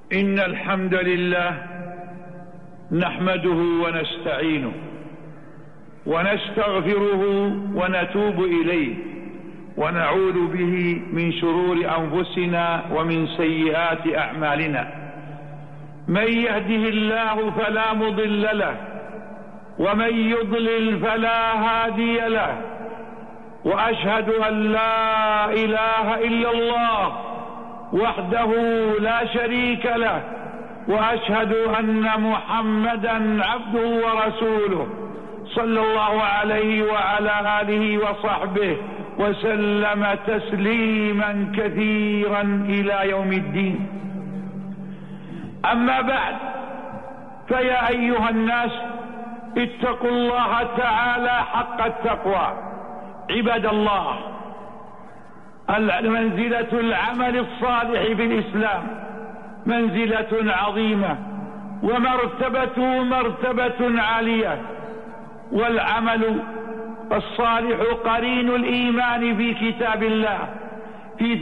إن الحمد لله نحمده ونستعينه ونستغفره ونتوب إليه ونعوذ به من شرور أنفسنا ومن سيئات أعمالنا. من يهده الله فلا مضل له ومن يضلل فلا هادي له، وأشهد أن لا إله إلا الله وحده لا شريك له، وأشهد أن محمدا عبده ورسوله صلى الله عليه وعلى آله وصحبه وسلم تسليما كثيرا إلى يوم الدين. أما بعد، فيا أيها الناس اتقوا الله تعالى حق التقوى. عباد الله، منزلة العمل الصالح في الإسلام منزلة عظيمة، ومرتبته مرتبة عالية، والعمل الصالح قرين الإيمان في كتاب الله في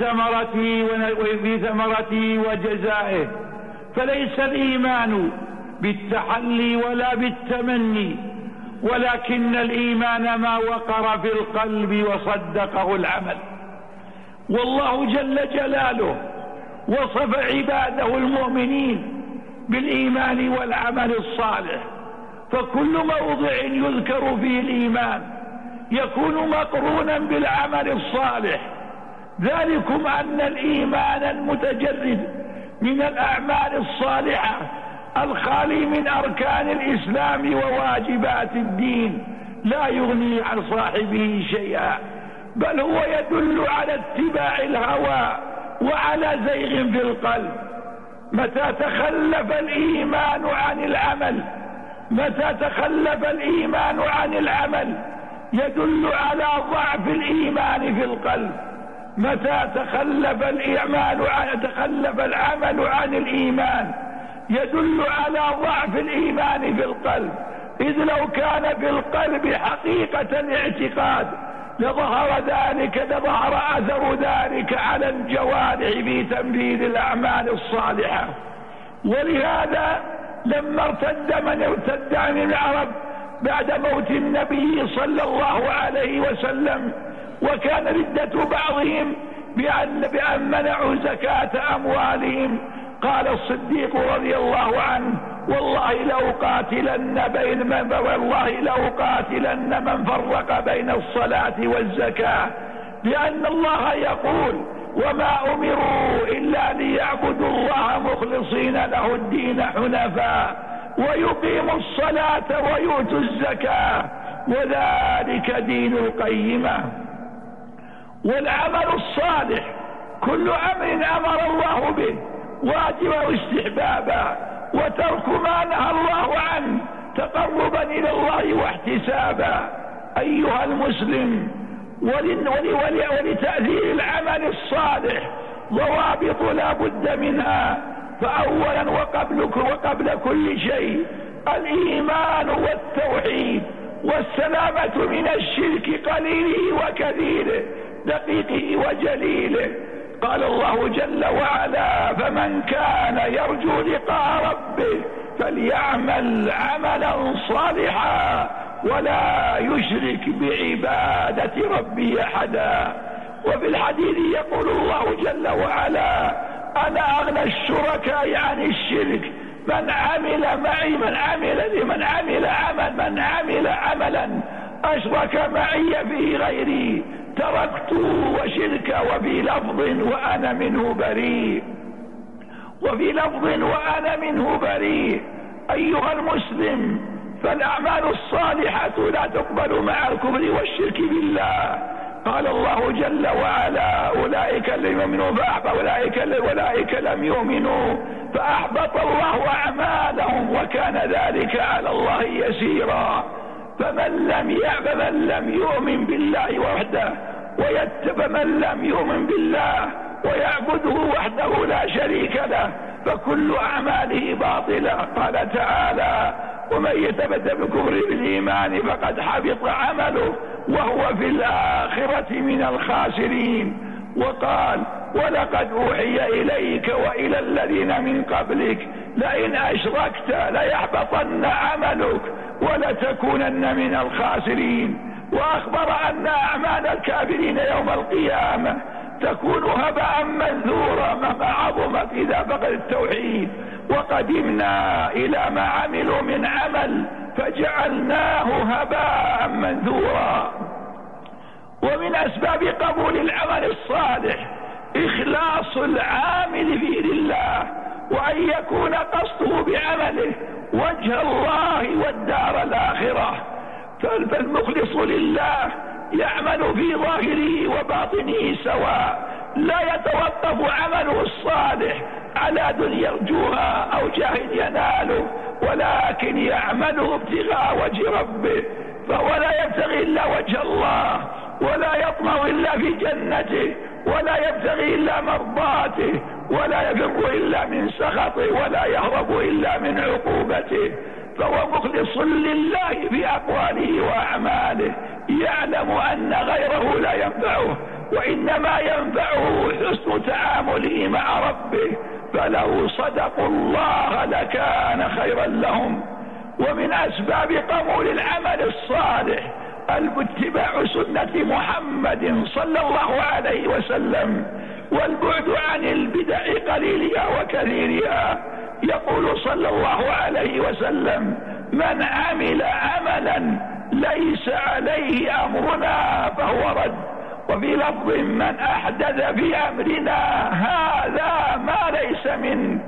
ثمرته وجزائه. فليس الإيمان بالتحلي ولا بالتمني، ولكن الإيمان ما وقر في القلب وصدقه العمل. والله جل جلاله وصف عباده المؤمنين بالإيمان والعمل الصالح، فكل موضع يذكر فيه الإيمان يكون مقرونا بالعمل الصالح. ذلكم أن الإيمان المتجرد من الأعمال الصالحة الخالي من أركان الإسلام وواجبات الدين لا يغني عن صاحبه شيئا، بل هو يدل على اتباع الهوى وعلى زيغ في القلب. متى تخلف الإيمان عن العمل يدل على ضعف الإيمان في القلب. متى تخلف العمل عن الإيمان يدل على ضعف الإيمان في القلب، إذ لو كان في القلب حقيقة الاعتقاد لظهر أثر ذلك على الجوارح في تنفيذ الأعمال الصالحة. ولهذا لما ارتد من ارتد عن العرب بعد موت النبي صلى الله عليه وسلم، وكان ردة بعضهم بأن منعوا زكاة أموالهم، قال الصديق رضي الله عنه: والله لأقاتلن من فرق بين الصلاة والزكاة، لأن الله يقول: وما أمروا إلا ليعبدوا الله مخلصين له الدين حنفاء ويقيموا الصلاة ويؤتوا الزكاة وذلك دين القيمة. والعمل الصالح كل أمر أمر الله به واجبا واستحبابا، وترك ما نهى الله عنه تقربا إلى الله واحتسابا. أيها المسلم، ولتأثير العمل الصالح ضوابط لا بد منها. فأولا وقبل كل شيء الإيمان والتوحيد والسلامة من الشرك قليله وكثيره، دقيقه وجليله. قال الله جل وعلا: فمن كان يرجو لقاء ربه فليعمل عملا صالحا ولا يشرك بعبادة ربه أحدا. وفي الحديث يقول الله جل وعلا: أنا أغنى الشركاء عن الشرك، من عمل عملا أشرك معي فيه غيري تركته وشركه. وفي لفظ: وأنا منه بريء. أيها المسلم، فالأعمال الصالحة لا تقبل مع الكفر والشرك بالله. قال الله جل وعلا: أولئك لم يؤمنوا وأولئك لم يؤمنوا فأحبط الله أعمالهم وكان ذلك على الله يسيرا. فمن لم يؤمن بالله وحده ويعبده وحده لا شريك له فكل أعماله باطلة. قال تعالى: ومن يتبدل بالكفر بالإيمان فقد حبط عمله وهو في الآخرة من الخاسرين. وقال: ولقد أوحي إليك وإلى الذين من قبلك لئن أشركت ليحبطن عملك ولتكونن من الخاسرين. وأخبر أن أعمال الكافرين يوم القيامة تكون هباء منثورا مهما عظمت إذا فقد التوحيد. وقدمنا إلى ما عملوا من عمل فجعلناه هباء منثورا. ومن أسباب قبول العمل الصالح إخلاص العامل فيه لله، وأن يكون قصده بعمله وجه الله والدار الآخرة. فالمخلص لله يعمل في ظاهره وباطنه سواء، لا يتوقف عمله الصالح على دنيا يرجوها أو جاه يناله، ولكن يعمله ابتغاء وجه ربه، فهو لا يبتغي إلا وجه الله، ولا يطمع إلا في جنته، ولا يبتغي إلا مرضاته، ولا يفر إلا من سخطه، ولا يهرب إلا من عقوبته. فهو مخلص لله في أقواله وأعماله، يعلم أن غيره لا ينفعه، وإنما ينفعه حسن تعامله مع ربه، فلو صدقوا الله لكان خيرا لهم. ومن أسباب قبول العمل الصالح اتباع سنة محمد صلى الله عليه وسلم، والبعد عن البدع قليلها وكثيرها. يقول صلى الله عليه وسلم: من عمل عملا ليس عليه أمرنا فهو رد. وفي لفظ: من أحدث في أمرنا هذا ما ليس منه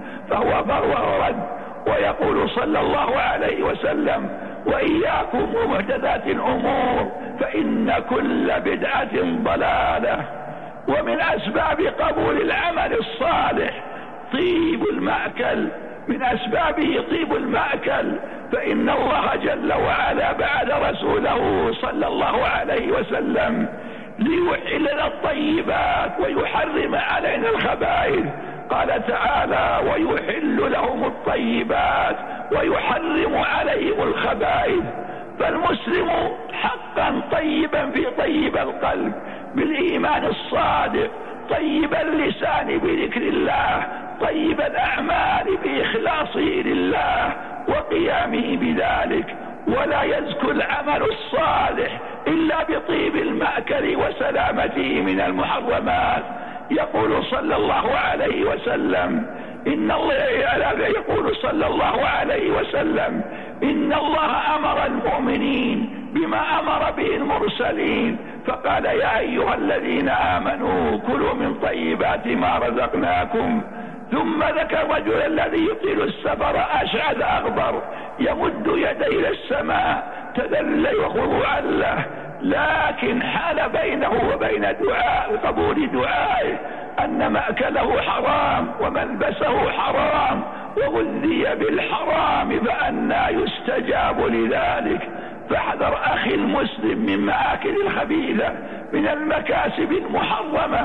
فهو رد. ويقول صلى الله عليه وسلم: وإياكم ومحدثات الأمور فإن كل بدعة ضلالة. ومن أسباب قبول العمل الصالح طيب المأكل، من أسبابه طيب المأكل، فإن الله جل وعلا بعث رسوله صلى الله عليه وسلم ليحل لنا الطيبات ويحرم علينا الخبائث. قال تعالى: ويحل لهم الطيبات ويحرم عليهم الخبائث. فالمسلم حقا طيبا في طيب القلب بالإيمان الصادق، طيب اللسان بذكر الله، طيب الأعمال بإخلاصه لله وقيامه بذلك. ولا يزكو العمل الصالح إلا بطيب المأكل وسلامته من المحرمات. يقول صلى الله عليه وسلم: يقول صلى الله عليه وسلم: إن الله أمر المؤمنين بما أمر به المرسلين، فقال: يا أيها الذين آمنوا كلوا من طيبات ما رزقناكم. ثم ذكر الرجل الذي يطيل السفر أشعث أغبر يمد يديه إلى السماء تذلل وخضوعا له، لكن حال بينه وبين قبول دعائه أن مأكله حرام وملبسه حرام وغذي بالحرام، فأنى يستجاب لذلك. فاحذر أخي المسلم من مآكل الخبيثة، من المكاسب المحرمة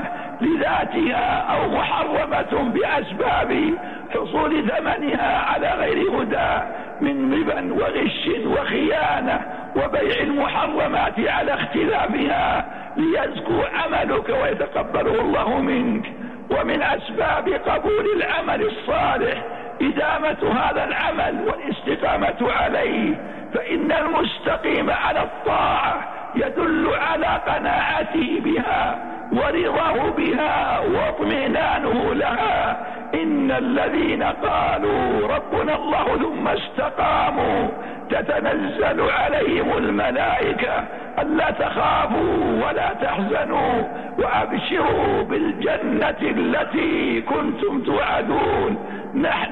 لذاتها أو محرمة بأسباب حصول ثمنها على غير هدى، من ربا وغش وخيانة وبيع المحرمات على اختلافها، ليزكو عملك ويتقبله الله منك. ومن أسباب قبول العمل الصالح إدامة هذا العمل والاستقامة عليه، فإن المستقيم على الطاعة يدل على قناعته بها ورضاه بها واطمئنانه لها. إن الذين قالوا ربنا الله ثم استقاموا تتنزل عليهم الملائكة ألا تخافوا ولا تحزنوا وأبشروا بالجنة التي كنتم توعدون، نحن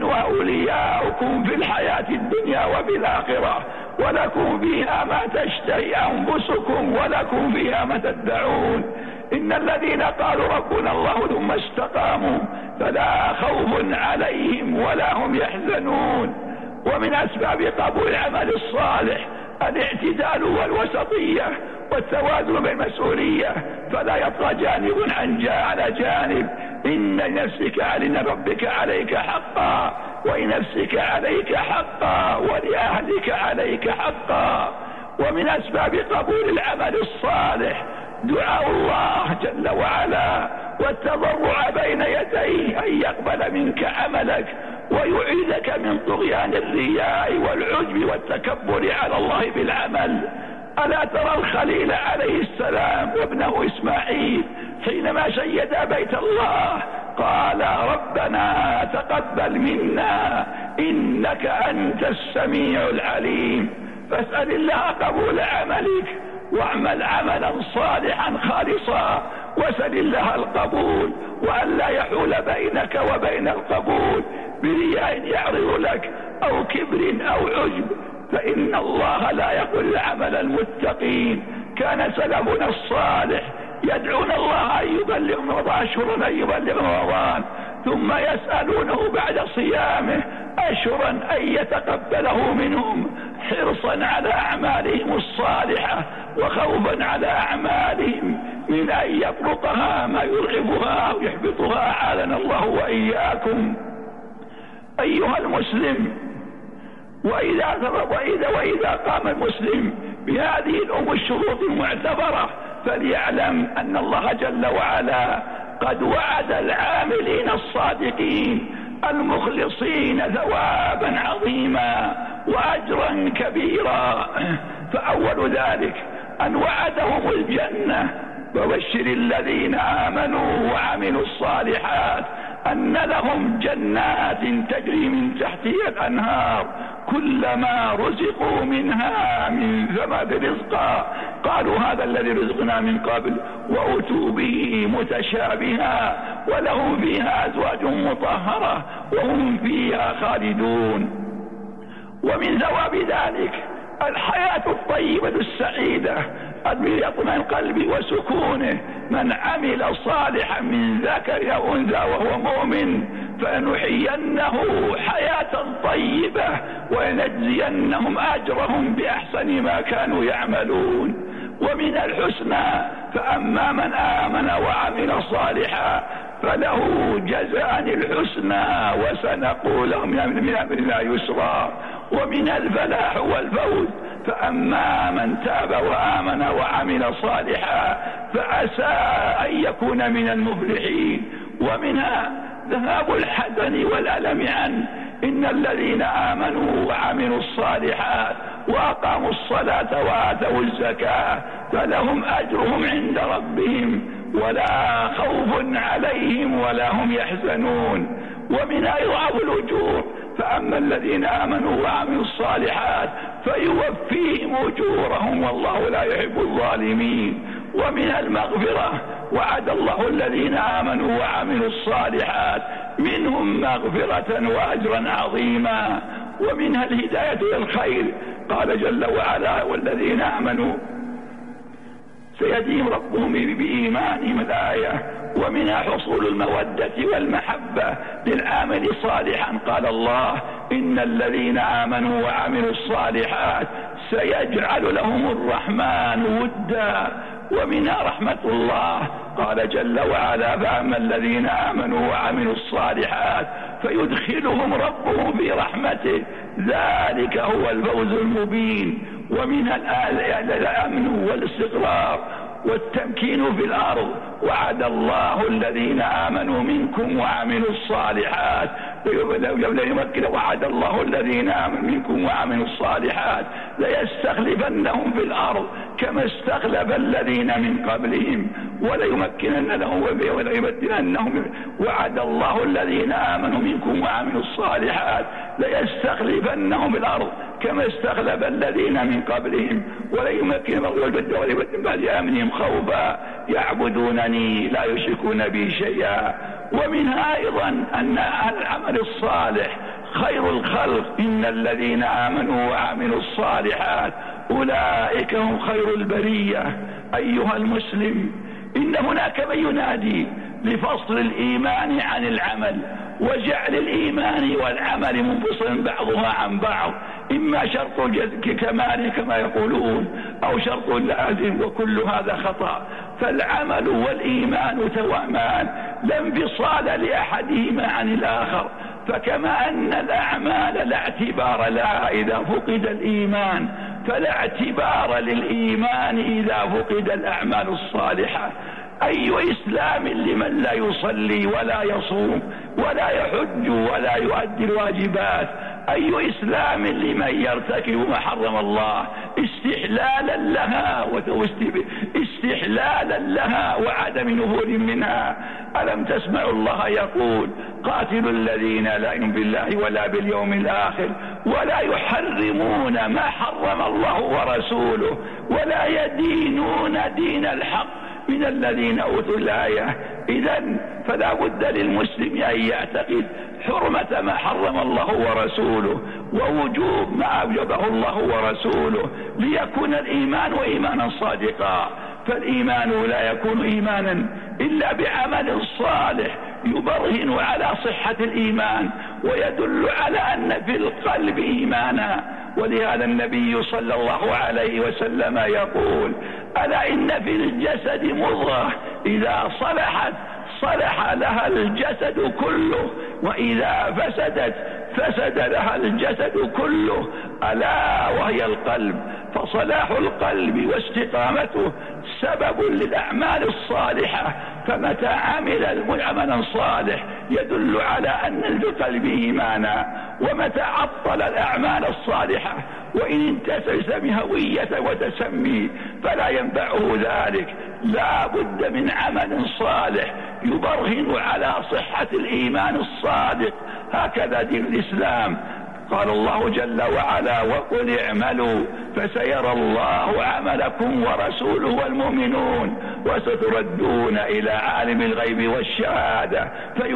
أولياؤكم في الحياة الدنيا وفي الآخرة، ولكم فيها ما تشتهي أنفسكم ولكم فيها ما تدعون. إن الذين قالوا ربنا الله ثم استقاموا فلا خوف عليهم ولا هم يحزنون. ومن أسباب قبول العمل الصالح الاعتدال والوسطية والتوازن بالمسؤولية، فلا يطغى جانب على جانب. إن نفسك على ربك عليك حقا، ولنفسك عليك حقا، ولأهلك عليك حقا. ومن أسباب قبول العمل الصالح دعاء الله جل وعلا والتضرع بين يديه أن يقبل منك عملك ويعيذك من طغيان الرياء والعجب والتكبر على الله بالعمل. ألا ترى الخليل عليه السلام وابنه إسماعيل حينما شيدا بيت الله قال ربنا تقبل منا إنك أنت السميع العليم. فاسأل الله قبول عملك واعمل عملا صالحا خالصا واسأل الله القبول، وأن لا يحول بينك وبين القبول برياء يعرض لك أو كبر أو عجب، فإن الله لا يقبل عمل المتقين. كان سلفنا الصالح يدعون الله أن يبلغ رمضان أشهرا أن يبلغ رمضان، ثم يسألونه بعد صيامه أشهرا أن يتقبله منهم، حرصا على أعمالهم الصالحة وخوفا على أعمالهم من أن يطرقها ما يرغبها أو يحبطها، أعاذنا الله وإياكم. أيها المسلم، وإذا قام المسلم بهذه الشروط المعتبرة فليعلم أن الله جل وعلا قد وعد العاملين الصادقين المخلصين ثوابا عظيما وأجرا كبيرا. فأول ذلك أن وعدهم الجنة، وبشر الذين آمنوا وعملوا الصالحات أن لهم جنات تجري من تحتها الأنهار كلما رزقوا منها من ثمرة رزقا قالوا هذا الذي رزقنا من قبل وأتوا به متشابها ولهم فيها أزواج مطهرة وهم فيها خالدون. ومن ثواب ذلك الحياة الطيبة السعيدة بيطمئن قلبي وسكونه. من عمل صالحا من ذكر أو أنثى وهو مؤمن فلنحيينه حياة طيبة ولنجزينهم أجرهم بأحسن ما كانوا يعملون. ومن الحسنى فأما من آمن وعمل صالحا فله جزاء الحسنى وسنقول لهم من أمرنا يسرا. ومن الفلاح والفوز فأما من تاب وآمن وعمل صالحا فعسى أن يكون من المفلحين. ومنها ذهاب الحزن والألم عنه. إن الذين آمنوا وعملوا الصالحات وأقاموا الصلاة وآتوا الزكاة فلهم أجرهم عند ربهم ولا خوف عليهم ولا هم يحزنون. ومنها يضاعف الأجور. فأما الذين آمنوا وعملوا الصالحات فيوفيهم أجورهم والله لا يحب الظالمين. ومن المغفرة وعد الله الذين آمنوا وعملوا الصالحات منهم مغفرة وأجرا عظيما. ومنها الهداية إلى الخير. قال جل وعلا والذين آمنوا سيهديهم ربهم بإيمانهم الآية. ومنها حصول المودة والمحبة للعامل صالحا. قال الله إن الذين آمنوا وعملوا الصالحات سيجعل لهم الرحمن ودا. ومنها رحمة الله. قال جل وعلا فأما الذين آمنوا وعملوا الصالحات فيدخلهم ربهم في رحمته ذلك هو الفوز المبين. ومنها الأمن والاستقرار والتمكين في الأرض. وعد الله الذين آمنوا منكم وعملوا الصالحات وعد الله الذين آمنوا منكم وعملوا الصالحات ليستخلفنهم في الأرض كما استخلف الذين من قبلهم وليمكنن لهم وليبدلنهم. وعد الله الذين آمنوا منكم وعملوا الصالحات ليستخلفنهم في الأرض كما استخلف الذين من قبلهم وليمكنن وليبدلن بعد أمنهم خوفا يعبدونني لا يشركون بي شيئا. ومنها أيضا أن العمل الصالح خير الخلق. إن الذين آمنوا وعملوا الصالحات أولئك هم خير البرية. أيها المسلم، إن هناك من ينادي لفصل الإيمان عن العمل وجعل الإيمان والعمل منفصلا بعضها عن بعض، إما شرط الكمال كما يقولون أو شرط لازم، وكل هذا خطأ. فالعمل والإيمان توامان لا انفصال لأحدهما عن الآخر. فكما أن الأعمال لا اعتبار لها إذا فقد الإيمان فلا اعتبار للإيمان إذا فقد الأعمال الصالحة. أي إسلام لمن لا يصلي ولا يصوم ولا يحج ولا يؤدي الواجبات؟ أي إسلام لمن يرتكب ما حرم الله استحلالا لها وعدم نفور منها؟ ألم تسمعوا الله يقول: قاتلوا الذين لا يؤمنون بالله ولا باليوم الآخر ولا يحرمون ما حرم الله ورسوله ولا يدينون دين الحق من الذين أوتوا الآية. إذن فلا بد للمسلم أن يعتقد حرمة ما حرم الله ورسوله ووجوب ما أوجبه الله ورسوله ليكون الإيمان إيمانا صادقا. فالإيمان لا يكون إيمانا إلا بعمل صالح يبرهن على صحة الإيمان ويدل على أن في القلب إيمانا. ولهذا النبي صلى الله عليه وسلم يقول: ألا إن في الجسد مضغة إذا صلحت صلح لها الجسد كله وإذا فسدت فسد لها الجسد كله، ألا وهي القلب. فصلاح القلب واستقامته سبب للأعمال الصالحة، فمتى عمل عملا صالح يدل على أن القلب إيمانا، ومتى عطل الأعمال الصالحة وإن انتسب هوية وتسمي فلا ينفعه ذلك. لا بد من عمل صالح يبرهن على صحة الإيمان الصادق. هكذا دين الإسلام. قال الله جل وعلا: وقل اعملوا فسيرى الله عملكم ورسوله والمؤمنون وستردون إلى عالم الغيب والشهادة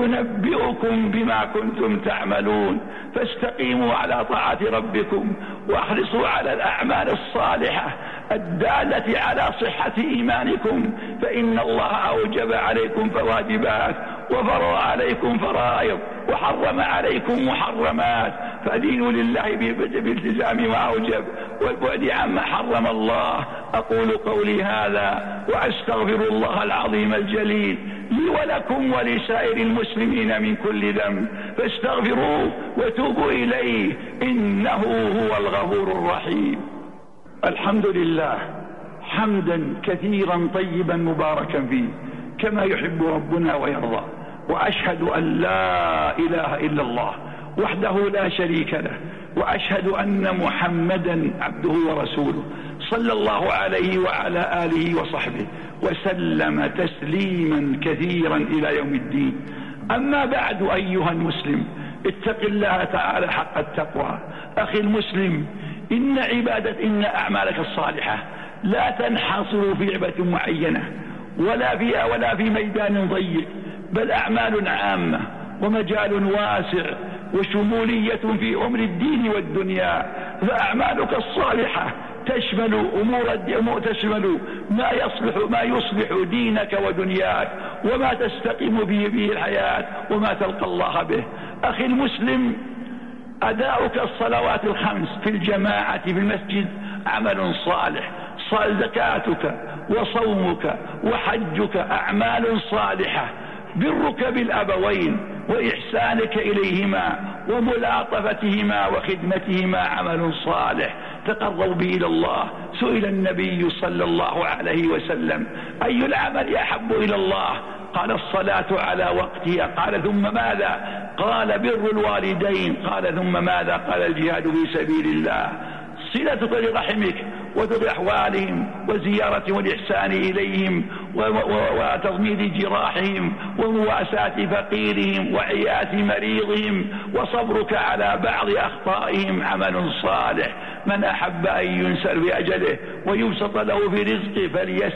فينبئكم بما كنتم تعملون. فاستقيموا على طاعة ربكم واحرصوا على الأعمال الصالحة الدالة على صحة إيمانكم، فإن الله أوجب عليكم واجبات وفرض عليكم فرائض وحرم عليكم محرمات، فدينوا لله بالالتزام ما أوجب والبعد عما حرم الله. أقول قولي هذا وأستغفر الله العظيم الجليل لي ولكم ولسائر المسلمين من كل ذنب، فاستغفروه وتوبوا إليه إنه هو الغفور الرحيم. الحمد لله حمدا كثيرا طيبا مباركا فيه كما يحب ربنا ويرضى، وأشهد أن لا إله إلا الله وحده لا شريك له، وأشهد أن محمدا عبده ورسوله صلى الله عليه وعلى آله وصحبه وسلم تسليما كثيرا إلى يوم الدين. أما بعد أيها المسلم، اتق الله تعالى حق التقوى. أخي المسلم، إن أعمالك الصالحة لا تنحصر في لعبة معينة ولا في ميدان ضيق، بل أعمال عامة ومجال واسع وشمولية في أمر الدين والدنيا. فأعمالك الصالحة تشمل تشمل ما يصلح دينك ودنياك وما تستقيم به الحياة وما تلقى الله به. أخي المسلم، أداؤك الصلوات الخمس في الجماعة في المسجد عمل صالح، زكاتك وصومك وحجك أعمال صالحة، برك بالأبوين وإحسانك إليهما وملاطفتهما وخدمتهما عمل صالح تقرب به إلى الله. سئل النبي صلى الله عليه وسلم: أي العمل أحب إلى الله؟ قال: الصلاة على وقتها. قال: ثم ماذا؟ قال: بر الوالدين. قال: ثم ماذا؟ قال: الجهاد في سبيل الله. صلتك لرحمك وذوي أحوالهم وزيارتهم والإحسان إليهم وتضميد جراحهم ومواساة فقيرهم وعياة مريضهم وصبرك على بعض أخطائهم عمل صالح. من أحب أن ينسل في أجله ويبسط له في رزقه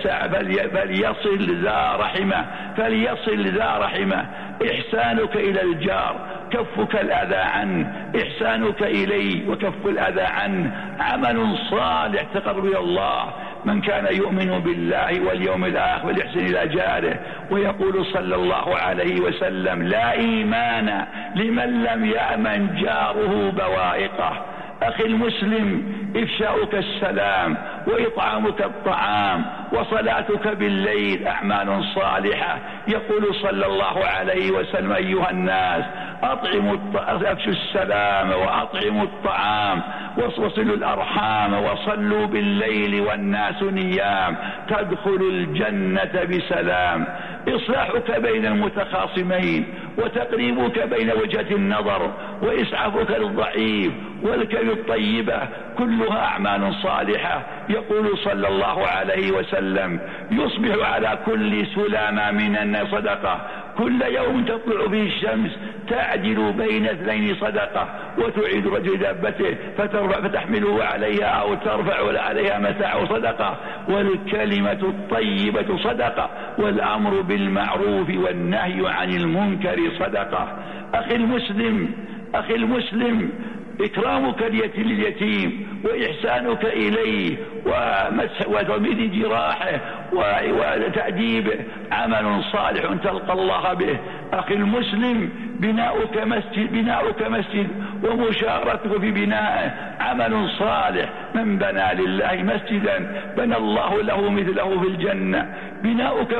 فليصل ذا رحمه. إحسانك إلى الجار، كفك الأذى عنه، إحسانك إليه وكف الأذى عنه عمل صالح تقرب إلى الله. من كان يؤمن بالله واليوم الآخر والإحسان إلى جاره. ويقول صلى الله عليه وسلم: لا إيمان لمن لم يأمن جاره بوائقه. أخي المسلم، إفشاؤك السلام وإطعامك الطعام وصلاتك بالليل أعمال صالحة. يقول صلى الله عليه وسلم: أيها الناس، أفشوا السلام وأطعموا الطعام وصلوا الأرحام وصلوا بالليل والناس نيام تدخلوا الجنة بسلام. إصلاحك بين المتخاصمين وتقريبك بين وجهة النظر وإسعافك للضعيف والكلمة الطيبة كلها أعمال صالحة. يقول صلى الله عليه وسلم: يصبح على كل سلامة من الناس صدقة، كل يوم تطلع فيه الشمس تعدل بين اثنين صدقة، وتعيد رجل دابته فتحمله عليها أو ترفع عليها متاع صدقة، والكلمة الطيبة صدقة، والأمر بالمعروف والنهي عن المنكر صدقة. أخي المسلم إكرامك لليتيم وإحسانك إليه وتضميد جراحه وتأديبه عمل صالح تلقى الله به. أخي المسلم بناؤك مسجد ومشاركتك في بنائه عمل صالح. من بنى لله مسجدا بنى الله له مثله في الجنة. بناؤك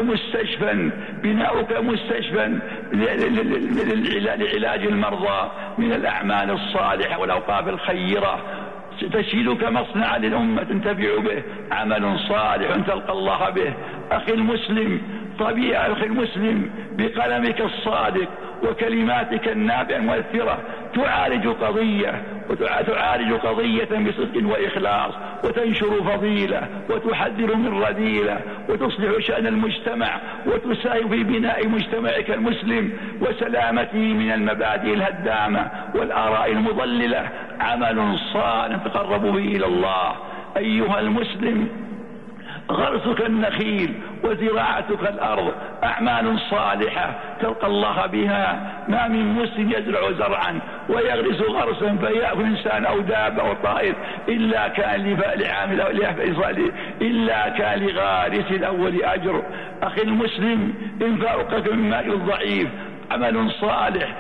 مستشفى لعلاج المرضى من الأعمال الصالحة والأوقاف الخيرة. تشيلك مصنعا للأمة تنتفع به عمل صالح تلقى الله به. أخي المسلم بقلمك الصادق وكلماتك النافعة المؤثرة تعالج قضية بصدق وإخلاص، وتنشر فضيلة وتحذر من رذيلة، وتصلح شأن المجتمع، وتساهم في بناء مجتمعك المسلم وسلامته من المبادئ الهدامة والآراء المضللة. عمل صالح تقرب به إلى الله. أيها المسلم، غرسك النخيل وزراعتك الأرض أعمال صالحة تلقى الله بها. ما من مسلم يزرع زرعا ويغرس غرسا فيأكل إنسان أو دابة أو طائر إلا كان لغارس الأول أجر. أخي المسلم، إنفاقك من مال الضعيف عمل صالح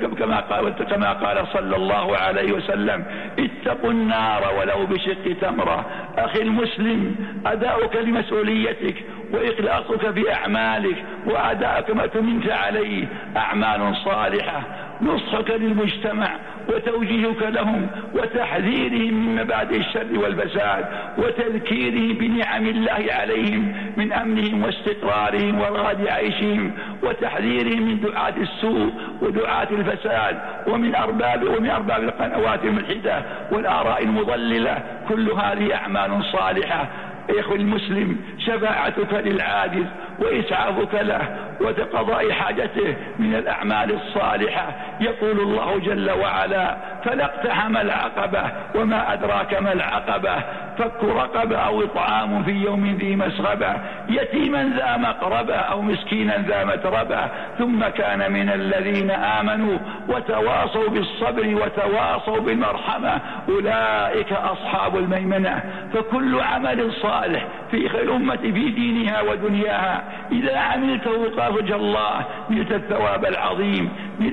كما قال صلى الله عليه وسلم: اتقوا النار ولو بشق تمرة. أخي المسلم، أداؤك لمسؤوليتك وإخلاصك في أعمالك وأداءك ما تمنت عليه أعمال صالحة. نصحك للمجتمع وتوجيهك لهم وتحذيرهم من مبادئ الشر والفساد وتذكيرهم بنعم الله عليهم من أمنهم واستقرارهم ورغد عيشهم، وتحذيرهم من دعاة السوء ودعاة الفساد ومن أرباب القنوات الملحدة والآراء المضللة. كل هذه أعمال صالحة. يا أخي المسلم، شفاعتك للعاجز وإسعافك له وتقضاء حاجته من الأعمال الصالحة. يقول الله جل وعلا: فلا اقتحم العقبة وما أدراك ما العقبة، فك رقبة أو إطعام في يوم ذي مسغبة، يتيما ذا مقربة أو مسكينا ذا متربة، ثم كان من الذين آمنوا وتواصوا بالصبر وتواصوا بالمرحمة أولئك أصحاب الميمنة. فكل عمل صالح في خير الأمة في دينها ودنياها إذا عملته قال وجه الله نلت الثواب العظيم.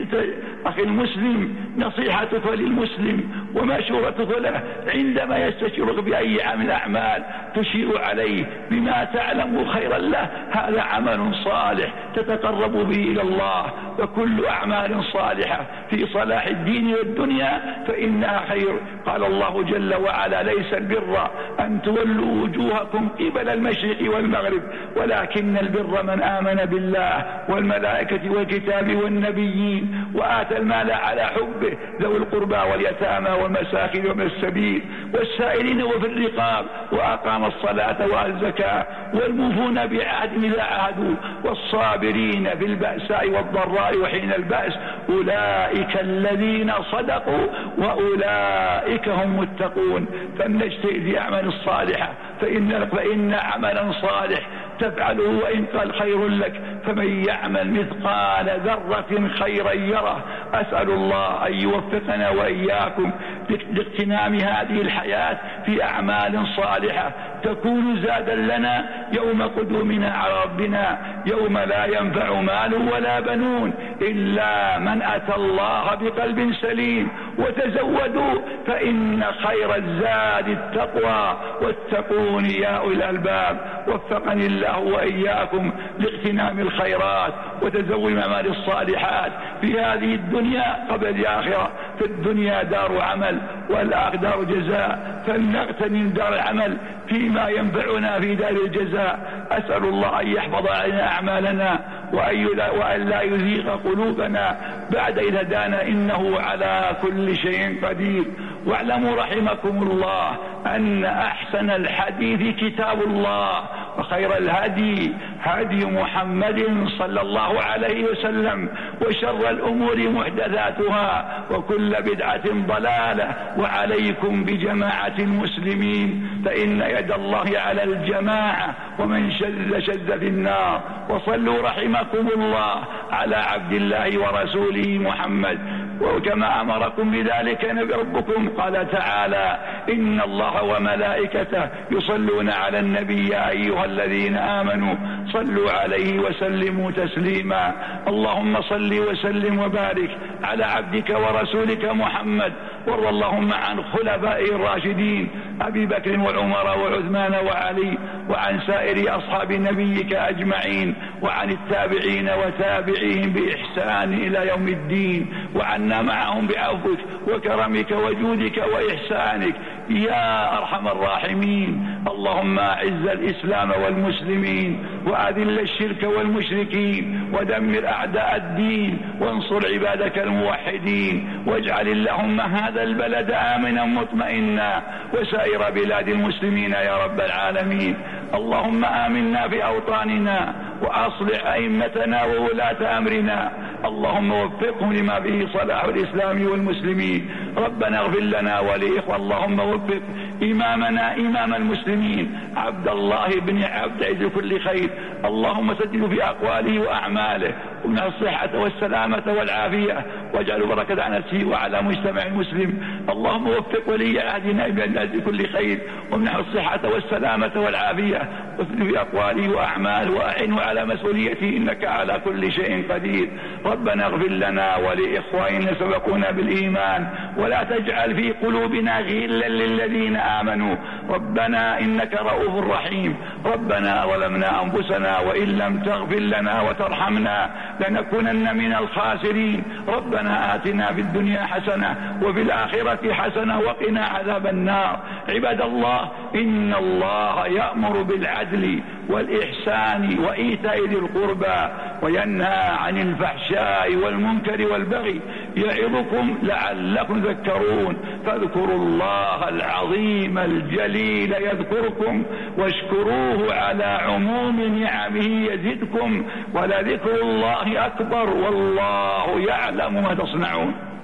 أخي المسلم، نصيحتك للمسلم ومشورتك له عندما يستشيرك بأي عمل أعمال تشير عليه بما تعلم خيرا له، هذا عمل صالح تتقرب به إلى الله. وكل أعمال صالحة في صلاح الدين والدنيا فإنها خير. قال الله جل وعلا: ليس البر أن تولوا وجوهكم قبل المشرق والمغرب ولكن البر من آمن بالله والملائكة والكتاب والنبيين وآتى المال على حبه ذوي القربى واليتامى والمساكين وابن السبيل والسائلين وفي الرقاب وأقام الصلاة والزكاة والموفون بعهدهم إذا عاهدوا والصابرين في البأساء والضراء وحين البأس أولئك الذين صدقوا وأولئك هم متقون. فلنجتهد في أعمال الصالحة فإن عملا صالح تفعله وإن قال خير لك، فمن يعمل مثقال ذرة خيرا يره. أسأل الله أن يوفقنا وإياكم لاغتنام هذه الحياة في أعمال صالحة تكون زادا لنا يوم قدومنا على ربنا، يوم لا ينفع مال ولا بنون إلا من أتى الله بقلب سليم. وتزودوا فإن خير الزاد التقوى واتقون يا أولي الألباب. وفقني الله وإياكم لاغتنام الخيرات وتزود الأعمال الصالحات في هذه الدنيا قبل الآخرة. في الدنيا دار عمل والآخرة دار جزاء، فلنغتنم دار العمل فيما ينفعنا في دار الجزاء. أسأل الله أن يحفظ علينا أعمالنا وأن لا يزيغ قلوبنا بعد إذ هدانا، إنه على كل شيء قدير. واعلموا رحمكم الله أن أحسن الحديث كتاب الله، وخير الهدي هدي محمد صلى الله عليه وسلم، وشر الأمور محدثاتها، وكل بدعة ضلالة. وعليكم بجماعة المسلمين فإن يد الله على الجماعة، ومن شذ في النار. وصلوا رحمكم الله على عبد الله ورسوله محمد، وكما أمركم بذلك نبي ربكم قال تعالى: إن الله وملائكته يصلون على النبي يا أيها الذين آمنوا صلوا عليه وسلموا تسليما. اللهم صل وسلم وبارك على عبدك ورسولك محمد، وارض اللهم عن خلفائه الراشدين أبي بكر وعمر وعثمان وعلي، وعن سائر أصحاب نبيك أجمعين، وعن التابعين وتابعيهم بإحسان إلى يوم الدين، وعنا معهم بعفوك وكرمك وجودك وإحسانك يا أرحم الراحمين. اللهم أعز الإسلام والمسلمين، وأذل الشرك والمشركين، ودمر أعداء الدين، وانصر عبادك الموحدين، واجعل اللهم هذا البلد آمنا مطمئنا وسائر بلاد المسلمين يا رب العالمين. اللهم آمنا في أوطاننا، وأصلح أئمتنا وولاة أمرنا، اللهم وفقهم لما فيه صلاح الإسلام والمسلمين. ربنا اغفر لنا ولإخوة، اللهم وفق إمامنا إمام المسلمين عبد الله بن عبد عز كل خير، اللهم سدده في أقواله وأعماله، ومن الصحة والسلامة والعافية، واجعل بركة على نفسه وعلى مجتمع المسلم. اللهم وفق ولي عهدنا بن عز كل خير، ومن الصحة والسلامة والعافية، وسدده في أقواله وأعماله، وأعنه على مسؤوليته إنك على كل شيء قدير. ربنا اغفر لنا ولإخواننا سبقونا بالإيمان، ولا تجعل في قلوبنا غلا للذين آمنوا، ربنا إنك رؤوف رحيم. ربنا ظلمنا أنفسنا وإن لم تغفر لنا وترحمنا لنكونن من الخاسرين. ربنا آتنا في الدنيا حسنة وفي الآخرة حسنة وقنا عذاب النار. عباد الله، إن الله يأمر بالعدل والإحسان وإيتاء ذي القربى، وينهى عن الفحشاء والمنكر والبغي، يعظكم لعلكم تذكرون. فاذكروا الله العظيم الجليل يذكركم، واشكروه على عموم نعمه يزدكم، ولذكر الله أكبر، والله يعلم ما تصنعون.